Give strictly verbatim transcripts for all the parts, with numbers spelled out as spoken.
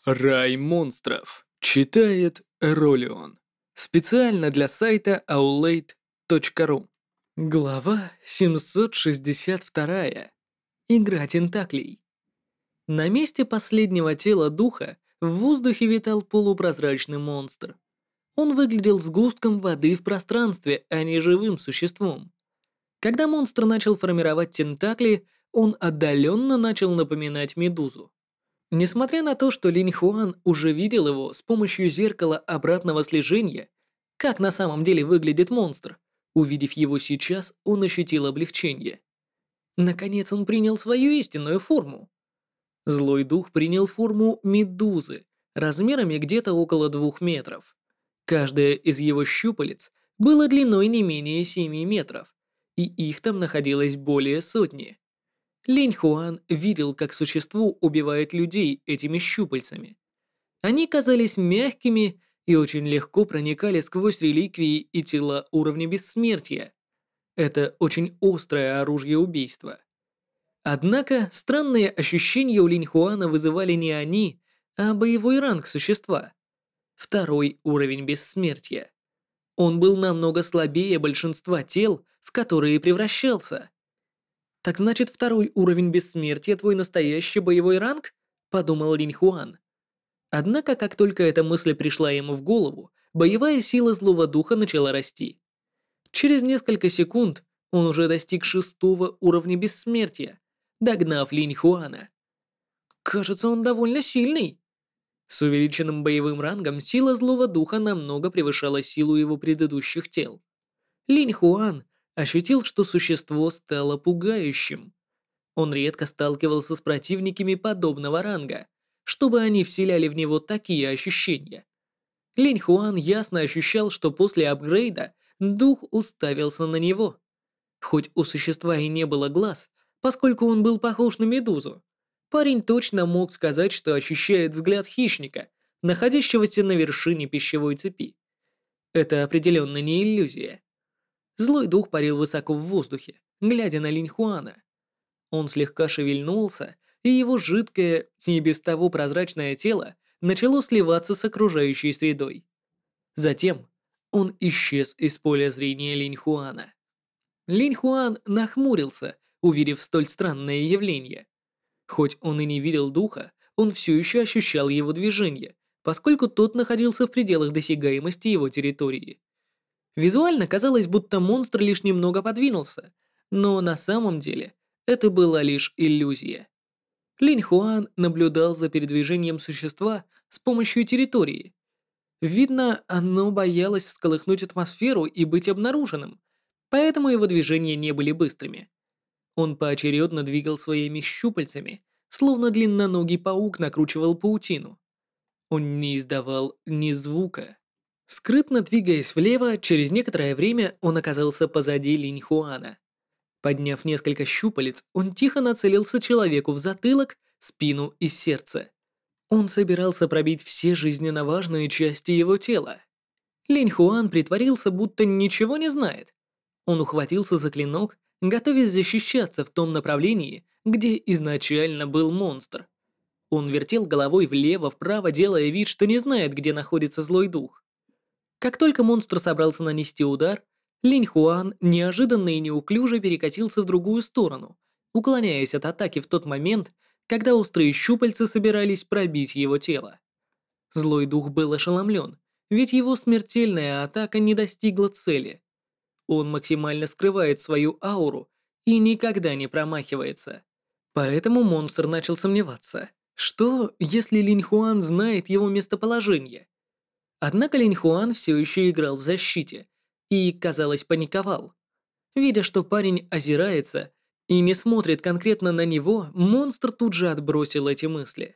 Рай монстров. Читает Ролион. Специально для сайта аулейт точка ру. Глава семьсот шестьдесят два. Игра тентаклей. На месте последнего тела духа в воздухе витал полупрозрачный монстр. Он выглядел сгустком воды в пространстве, а не живым существом. Когда монстр начал формировать тентакли, он отдаленно начал напоминать медузу. Несмотря на то, что Линь Хуан уже видел его с помощью зеркала обратного слежения, как на самом деле выглядит монстр, увидев его сейчас, он ощутил облегчение. Наконец он принял свою истинную форму. Злой дух принял форму медузы, размерами где-то около двух метров. Каждая из его щупалец была длиной не менее семи метров, и их там находилось более сотни. Линь Хуан видел, как существо убивает людей этими щупальцами. Они казались мягкими и очень легко проникали сквозь реликвии и тела уровня бессмертия. Это очень острое оружие убийства. Однако странные ощущения у Линь Хуана вызывали не они, а боевой ранг существа. Второй уровень бессмертия. Он был намного слабее большинства тел, в которые превращался. «Так значит, второй уровень бессмертия твой настоящий боевой ранг?» – подумал Линь Хуан. Однако, как только эта мысль пришла ему в голову, боевая сила злого духа начала расти. Через несколько секунд он уже достиг шестого уровня бессмертия, догнав Линь Хуана. Кажется, он довольно сильный. С увеличенным боевым рангом сила злого духа намного превышала силу его предыдущих тел. Линь Хуан ощутил, что существо стало пугающим. Он редко сталкивался с противниками подобного ранга, чтобы они вселяли в него такие ощущения. Линь Хуан ясно ощущал, что после апгрейда дух уставился на него. Хоть у существа и не было глаз, поскольку он был похож на медузу, парень точно мог сказать, что ощущает взгляд хищника, находящегося на вершине пищевой цепи. Это определенно не иллюзия. Злой дух парил высоко в воздухе, глядя на Линь Хуана. Он слегка шевельнулся, и его жидкое и без того прозрачное тело начало сливаться с окружающей средой. Затем он исчез из поля зрения Линь Хуана. Линь Хуан нахмурился, увидев столь странное явление. Хоть он и не видел духа, он все еще ощущал его движение, поскольку тот находился в пределах досягаемости его территории. Визуально казалось, будто монстр лишь немного подвинулся, но на самом деле это была лишь иллюзия. Линь Хуан наблюдал за передвижением существа с помощью территории. Видно, оно боялось всколыхнуть атмосферу и быть обнаруженным, поэтому его движения не были быстрыми. Он поочередно двигал своими щупальцами, словно длинноногий паук накручивал паутину. Он не издавал ни звука. Скрытно двигаясь влево, через некоторое время он оказался позади Линь Хуана. Подняв несколько щупалец, он тихо нацелился человеку в затылок, спину и сердце. Он собирался пробить все жизненно важные части его тела. Линь Хуан притворился, будто ничего не знает. Он ухватился за клинок, готовясь защищаться в том направлении, где изначально был монстр. Он вертел головой влево-вправо, делая вид, что не знает, где находится злой дух. Как только монстр собрался нанести удар, Линь Хуан неожиданно и неуклюже перекатился в другую сторону, уклоняясь от атаки в тот момент, когда острые щупальца собирались пробить его тело. Злой дух был ошеломлен, ведь его смертельная атака не достигла цели. Он максимально скрывает свою ауру и никогда не промахивается. Поэтому монстр начал сомневаться, что если Линь Хуан знает его местоположение. Однако Линь Хуан все еще играл в защите и, казалось, паниковал. Видя, что парень озирается и не смотрит конкретно на него, монстр тут же отбросил эти мысли.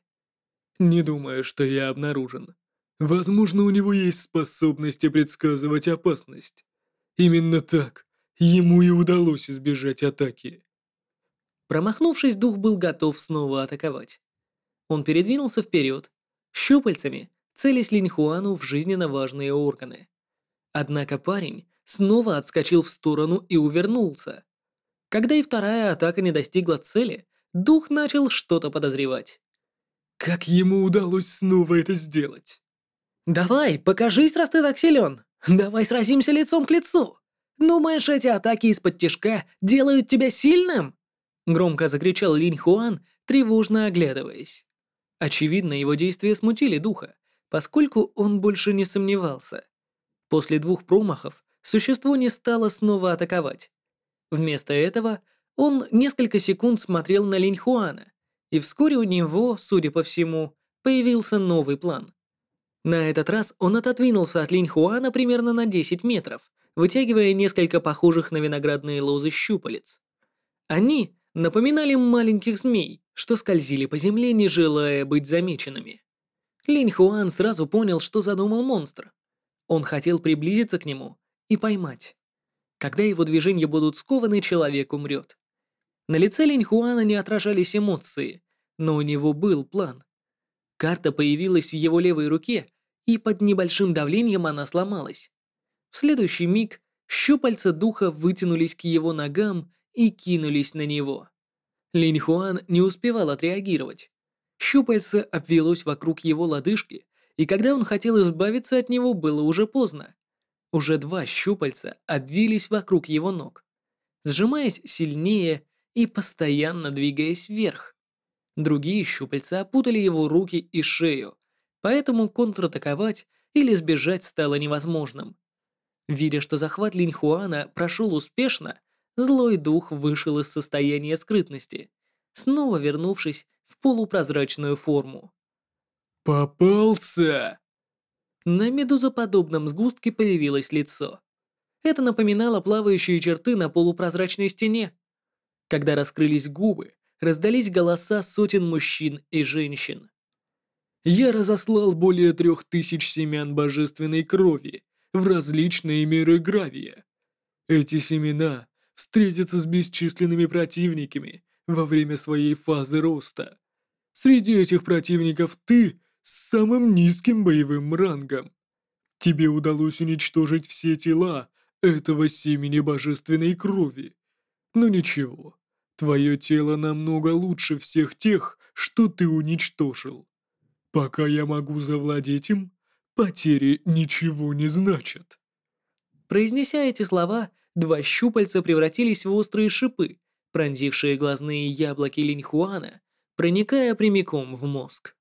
Не думаю, что я обнаружен. Возможно, у него есть способность предсказывать опасность. Именно так ему и удалось избежать атаки. Промахнувшись, дух был готов снова атаковать. Он передвинулся вперед, щупальцами целясь Линь Хуану в жизненно важные органы. Однако парень снова отскочил в сторону и увернулся. Когда и вторая атака не достигла цели, дух начал что-то подозревать. Как ему удалось снова это сделать? «Давай, покажись, раз ты так силен! Давай сразимся лицом к лицу! Думаешь, эти атаки из-под тишка делают тебя сильным?» Громко закричал Линь Хуан, тревожно оглядываясь. Очевидно, его действия смутили духа, поскольку он больше не сомневался. После двух промахов существо не стало снова атаковать. Вместо этого он несколько секунд смотрел на Линь Хуана, и вскоре у него, судя по всему, появился новый план. На этот раз он отодвинулся от Линь Хуана примерно на десять метров, вытягивая несколько похожих на виноградные лозы щупалец. Они напоминали маленьких змей, что скользили по земле, не желая быть замеченными. Линь Хуан сразу понял, что задумал монстр. Он хотел приблизиться к нему и поймать. Когда его движения будут скованы, человек умрет. На лице Линь Хуана не отражались эмоции, но у него был план. Карта появилась в его левой руке, и под небольшим давлением она сломалась. В следующий миг щупальца духа вытянулись к его ногам и кинулись на него. Линь Хуан не успевал отреагировать. Щупальце обвелось вокруг его лодыжки, и когда он хотел избавиться от него, было уже поздно. Уже два щупальца обвились вокруг его ног, сжимаясь сильнее и постоянно двигаясь вверх. Другие щупальца опутали его руки и шею, поэтому контратаковать или сбежать стало невозможным. Видя, что захват Линь Хуана прошел успешно, злой дух вышел из состояния скрытности, снова вернувшись в полупрозрачную форму. Попался! На медузоподобном сгустке появилось лицо. Это напоминало плавающие черты на полупрозрачной стене. Когда раскрылись губы, раздались голоса сотен мужчин и женщин. Я разослал более трех тысяч семян божественной крови в различные миры Гравия. Эти семена встретятся с бесчисленными противниками во время своей фазы роста. Среди этих противников ты с самым низким боевым рангом. Тебе удалось уничтожить все тела этого семени божественной крови. Но ничего, твое тело намного лучше всех тех, что ты уничтожил. Пока я могу завладеть им, потери ничего не значат. Произнеся эти слова, два щупальца превратились в острые шипы, пронзившие глазные яблоки Линь Хуана, проникая прямиком в мозг.